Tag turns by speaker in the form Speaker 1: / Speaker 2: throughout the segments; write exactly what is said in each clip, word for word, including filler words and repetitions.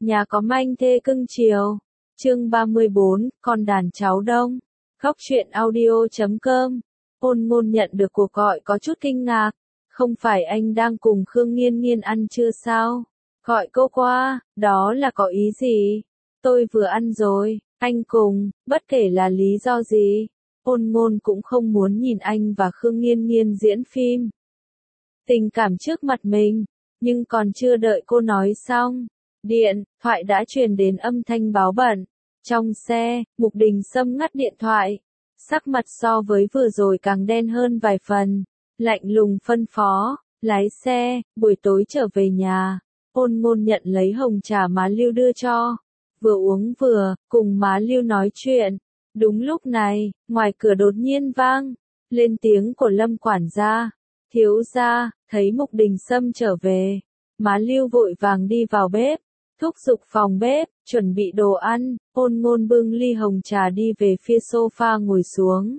Speaker 1: Nhà có manh thê cưng chiều. Chương ba mươi bốn, con đàn cháu đông. Khóc chuyện audio chấm com. Ôn Ngôn nhận được cuộc gọi có chút kinh ngạc. Không phải anh đang cùng Khương Nghiên Nghiên ăn trưa sao? Gọi cô qua, đó là có ý gì? Tôi vừa ăn rồi, anh cùng, bất kể là lý do gì. Ôn Ngôn cũng không muốn nhìn anh và Khương Nghiên Nghiên diễn phim tình cảm trước mặt mình, nhưng còn chưa đợi cô nói xong, điện thoại đã truyền đến âm thanh báo bận. Trong xe, Mục Đình Sâm ngắt điện thoại, sắc mặt so với vừa rồi càng đen hơn vài phần, lạnh lùng phân phó, lái xe, buổi tối trở về nhà. Ôn Ngôn nhận lấy hồng trà má Lưu đưa cho, vừa uống vừa, cùng má Lưu nói chuyện. Đúng lúc này, ngoài cửa đột nhiên vang lên tiếng của Lâm quản gia. Thiếu gia, thấy Mục Đình Sâm trở về, má Lưu vội vàng đi vào bếp, thúc giục phòng bếp, chuẩn bị đồ ăn. Ôn Ngôn bưng ly hồng trà đi về phía sofa ngồi xuống.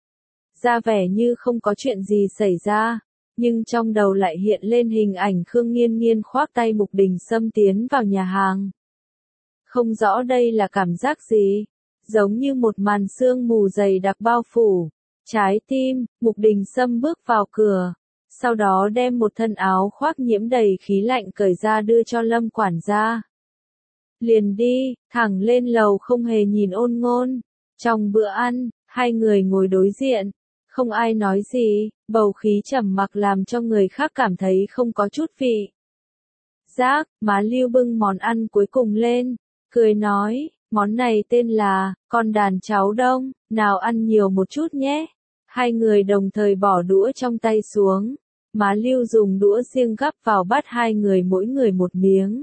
Speaker 1: Ra vẻ như không có chuyện gì xảy ra, nhưng trong đầu lại hiện lên hình ảnh Khương Nghiên Nghiên khoác tay Mục Đình Sâm tiến vào nhà hàng. Không rõ đây là cảm giác gì, giống như một màn sương mù dày đặc bao phủ trái tim. Mục Đình Sâm bước vào cửa, sau đó đem một thân áo khoác nhiễm đầy khí lạnh cởi ra đưa cho Lâm quản gia. Liền đi, thẳng lên lầu không hề nhìn Ôn Ngôn. Trong bữa ăn, hai người ngồi đối diện, không ai nói gì, bầu khí trầm mặc làm cho người khác cảm thấy không có chút vị giác. Má Lưu bưng món ăn cuối cùng lên, cười nói, món này tên là con đàn cháu đông, nào ăn nhiều một chút nhé. Hai người đồng thời bỏ đũa trong tay xuống, má Lưu dùng đũa riêng gắp vào bát hai người mỗi người một miếng.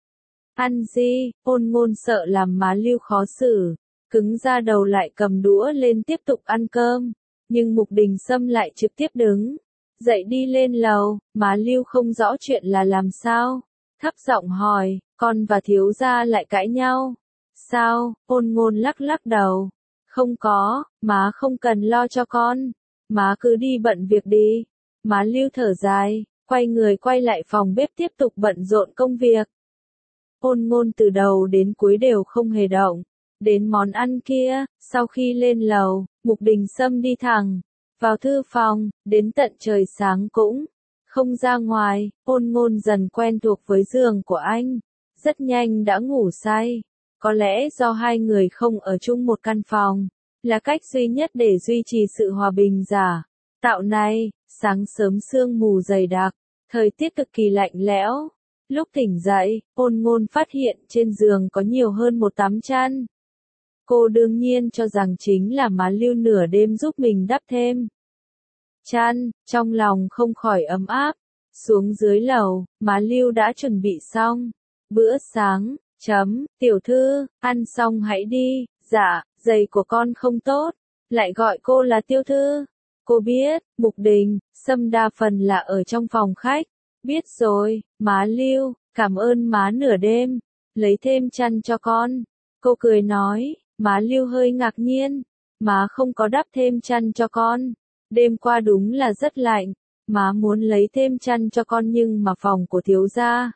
Speaker 1: Ăn gì? Ôn Ngôn sợ làm má Lưu khó xử, cứng ra đầu lại cầm đũa lên tiếp tục ăn cơm, nhưng Mục Đình Sâm lại trực tiếp đứng dậy đi lên lầu. Má Lưu không rõ chuyện là làm sao, thấp giọng hỏi, con và thiếu gia lại cãi nhau sao? Ôn Ngôn lắc lắc đầu, không có, má không cần lo cho con, má cứ đi bận việc đi. Má Lưu thở dài, quay người quay lại phòng bếp tiếp tục bận rộn công việc. Ôn Ngôn từ đầu đến cuối đều không hề động đến món ăn kia. Sau khi lên lầu, Mục Đình Sâm đi thẳng vào thư phòng, đến tận trời sáng cũng không ra ngoài. Ôn Ngôn dần quen thuộc với giường của anh, rất nhanh đã ngủ say. Có lẽ do hai người không ở chung một căn phòng, là cách duy nhất để duy trì sự hòa bình giả tạo này. Sáng sớm sương mù dày đặc, thời tiết cực kỳ lạnh lẽo. Lúc tỉnh dậy, Ôn Ngôn phát hiện trên giường có nhiều hơn một tấm chăn. Cô đương nhiên cho rằng chính là má Lưu nửa đêm giúp mình đắp thêm chăn, trong lòng không khỏi ấm áp. Xuống dưới lầu, má Lưu đã chuẩn bị xong bữa sáng. Chấm, tiểu thư, ăn xong hãy đi. Dạ, giày của con không tốt, lại gọi cô là tiểu thư. Cô biết, Mục Đình Sâm đa phần là ở trong phòng khách. Biết rồi, má Lưu, cảm ơn má nửa đêm lấy thêm chăn cho con. Cô cười nói. Má Lưu hơi ngạc nhiên, má không có đắp thêm chăn cho con, đêm qua đúng là rất lạnh, má muốn lấy thêm chăn cho con nhưng mà phòng của thiếu gia,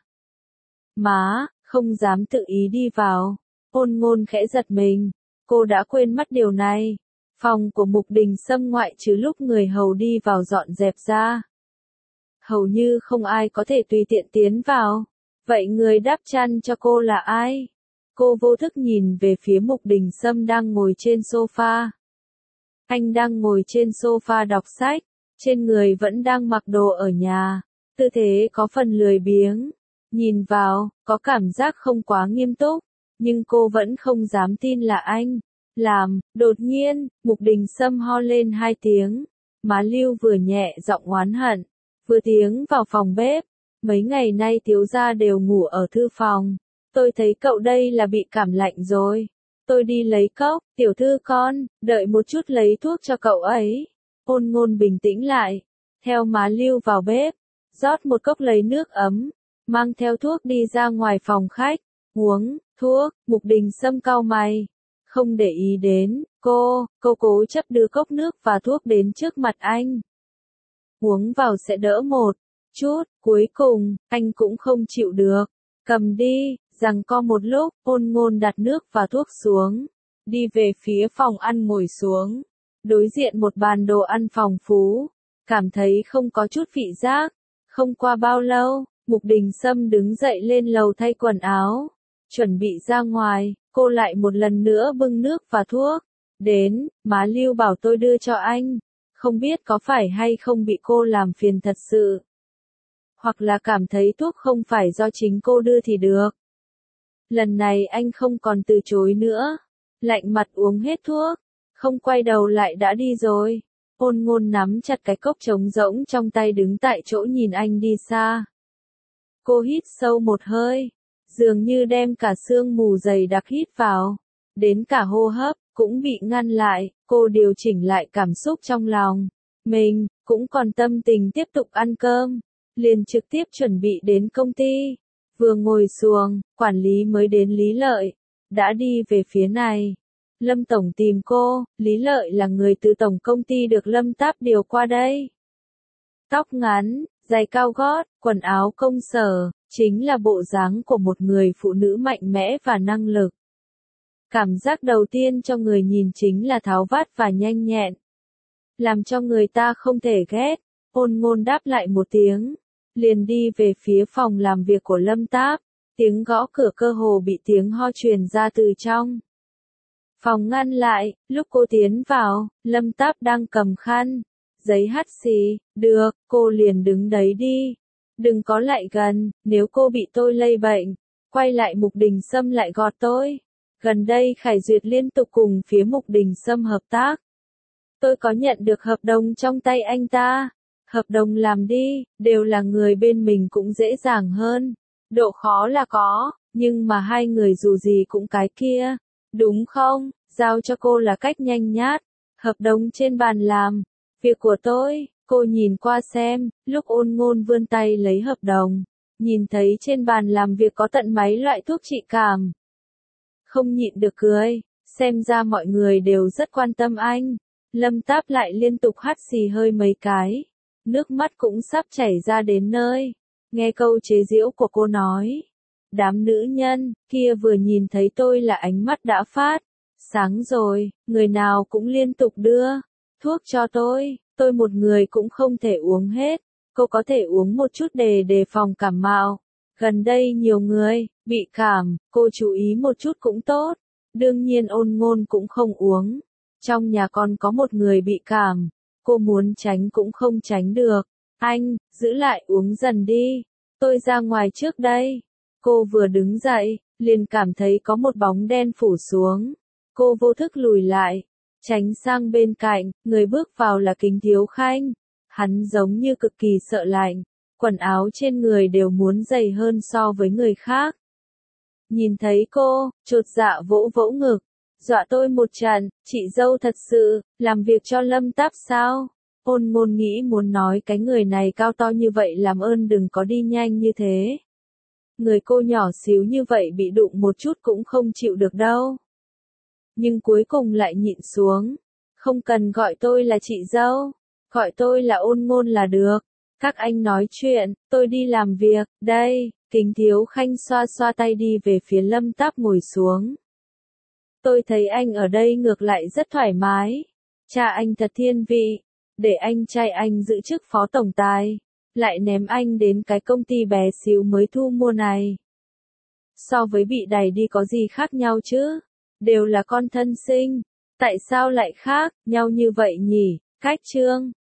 Speaker 1: má không dám tự ý đi vào. Ôn Ngôn khẽ giật mình, cô đã quên mất điều này. Phòng của Mục Đình Sâm ngoại trừ lúc người hầu đi vào dọn dẹp ra, hầu như không ai có thể tùy tiện tiến vào. Vậy người đắp chăn cho cô là ai? Cô vô thức nhìn về phía Mục Đình Sâm đang ngồi trên sofa. Anh đang ngồi trên sofa đọc sách, trên người vẫn đang mặc đồ ở nhà, tư thế có phần lười biếng. Nhìn vào, có cảm giác không quá nghiêm túc, nhưng cô vẫn không dám tin là anh làm. Đột nhiên, Mục Đình Sâm ho lên hai tiếng. Má Lưu vừa nhẹ giọng oán hận, vừa tiến vào phòng bếp. Mấy ngày nay thiếu gia đều ngủ ở thư phòng. Tôi thấy cậu đây là bị cảm lạnh rồi. Tôi đi lấy cốc. Tiểu thư con, đợi một chút lấy thuốc cho cậu ấy. Ôn Ngôn bình tĩnh lại, theo má Lưu vào bếp, rót một cốc lấy nước ấm, mang theo thuốc đi ra ngoài phòng khách. Uống thuốc. Mục Đình Sâm cau mày, không để ý đến cô. Cô cố chấp đưa cốc nước và thuốc đến trước mặt anh. Uống vào sẽ đỡ một chút. Cuối cùng, anh cũng không chịu được. Cầm đi. Giằng co một lúc, Ôn Ngôn đặt nước và thuốc xuống, đi về phía phòng ăn ngồi xuống. Đối diện một bàn đồ ăn phong phú, cảm thấy không có chút vị giác. Không qua bao lâu, Mục Đình Sâm đứng dậy lên lầu thay quần áo, chuẩn bị ra ngoài, cô lại một lần nữa bưng nước và thuốc. Đến, má Lưu bảo tôi đưa cho anh, không biết có phải hay không bị cô làm phiền thật sự. Hoặc là cảm thấy thuốc không phải do chính cô đưa thì được. Lần này anh không còn từ chối nữa, lạnh mặt uống hết thuốc, không quay đầu lại đã đi rồi. Ôn Ngôn nắm chặt cái cốc trống rỗng trong tay đứng tại chỗ nhìn anh đi xa. Cô hít sâu một hơi, dường như đem cả sương mù dày đặc hít vào, đến cả hô hấp cũng bị ngăn lại. Cô điều chỉnh lại cảm xúc trong lòng, mình cũng còn tâm tình tiếp tục ăn cơm, liền trực tiếp chuẩn bị đến công ty. Vừa ngồi xuống, quản lý mới đến Lý Lợi, đã đi về phía này. Lâm Tổng tìm cô, Lý Lợi là người từ tổng công ty được Lâm Táp điều qua đây. Tóc ngắn, giày cao gót, quần áo công sở, chính là bộ dáng của một người phụ nữ mạnh mẽ và năng lực. Cảm giác đầu tiên cho người nhìn chính là tháo vát và nhanh nhẹn, làm cho người ta không thể ghét. Ôn Ngôn đáp lại một tiếng, liền đi về phía phòng làm việc của Lâm Táp. Tiếng gõ cửa cơ hồ bị tiếng ho truyền ra từ trong phòng ngăn lại. Lúc cô tiến vào, Lâm Táp đang cầm khăn, giấy hắt xì. Được, cô liền đứng đấy đi. Đừng có lại gần, nếu cô bị tôi lây bệnh. Quay lại Mục Đình Sâm lại gọt tôi. Gần đây Khải Duyệt liên tục cùng phía Mục Đình Sâm hợp tác. Tôi có nhận được hợp đồng trong tay anh ta. Hợp đồng làm đi, đều là người bên mình cũng dễ dàng hơn. Độ khó là có, nhưng mà hai người dù gì cũng cái kia. Đúng không? Giao cho cô là cách nhanh nhát. Hợp đồng trên bàn làm. Việc của tôi, cô nhìn qua xem. Lúc Ôn Ngôn vươn tay lấy hợp đồng, nhìn thấy trên bàn làm việc có tận mấy loại thuốc trị cảm. Không nhịn được cười, xem ra mọi người đều rất quan tâm anh. Lâm Táp lại liên tục hắt xì hơi mấy cái, nước mắt cũng sắp chảy ra đến nơi. Nghe câu chế giễu của cô nói, đám nữ nhân kia vừa nhìn thấy tôi là ánh mắt đã phát sáng rồi, người nào cũng liên tục đưa thuốc cho tôi, tôi một người cũng không thể uống hết. Cô có thể uống một chút để đề phòng cảm mạo. Gần đây nhiều người bị cảm, cô chú ý một chút cũng tốt. Đương nhiên Ôn Ngôn cũng không uống. Trong nhà còn có một người bị cảm, cô muốn tránh cũng không tránh được. Anh, giữ lại uống dần đi. Tôi ra ngoài trước đây. Cô vừa đứng dậy, liền cảm thấy có một bóng đen phủ xuống. Cô vô thức lùi lại, tránh sang bên cạnh, người bước vào là Kính Thiếu Khanh. Hắn giống như cực kỳ sợ lạnh, quần áo trên người đều muốn dày hơn so với người khác. Nhìn thấy cô, chột dạ vỗ vỗ ngực, dọa tôi một trận. Chị dâu thật sự làm việc cho Lâm Táp sao? Ôn Ngôn nghĩ muốn nói cái người này cao to như vậy làm ơn đừng có đi nhanh như thế. Người cô nhỏ xíu như vậy bị đụng một chút cũng không chịu được đâu. Nhưng cuối cùng lại nhịn xuống. Không cần gọi tôi là chị dâu, gọi tôi là Ôn Ngôn là được. Các anh nói chuyện, tôi đi làm việc. Đây, Kính Thiếu Khanh xoa xoa tay đi về phía Lâm Táp ngồi xuống. Tôi thấy anh ở đây ngược lại rất thoải mái. Cha anh thật thiên vị, để anh trai anh giữ chức phó tổng tài, lại ném anh đến cái công ty bé xíu mới thu mua này. So với bị đày đi có gì khác nhau chứ? Đều là con thân sinh, tại sao lại khác nhau như vậy nhỉ? Cách Trương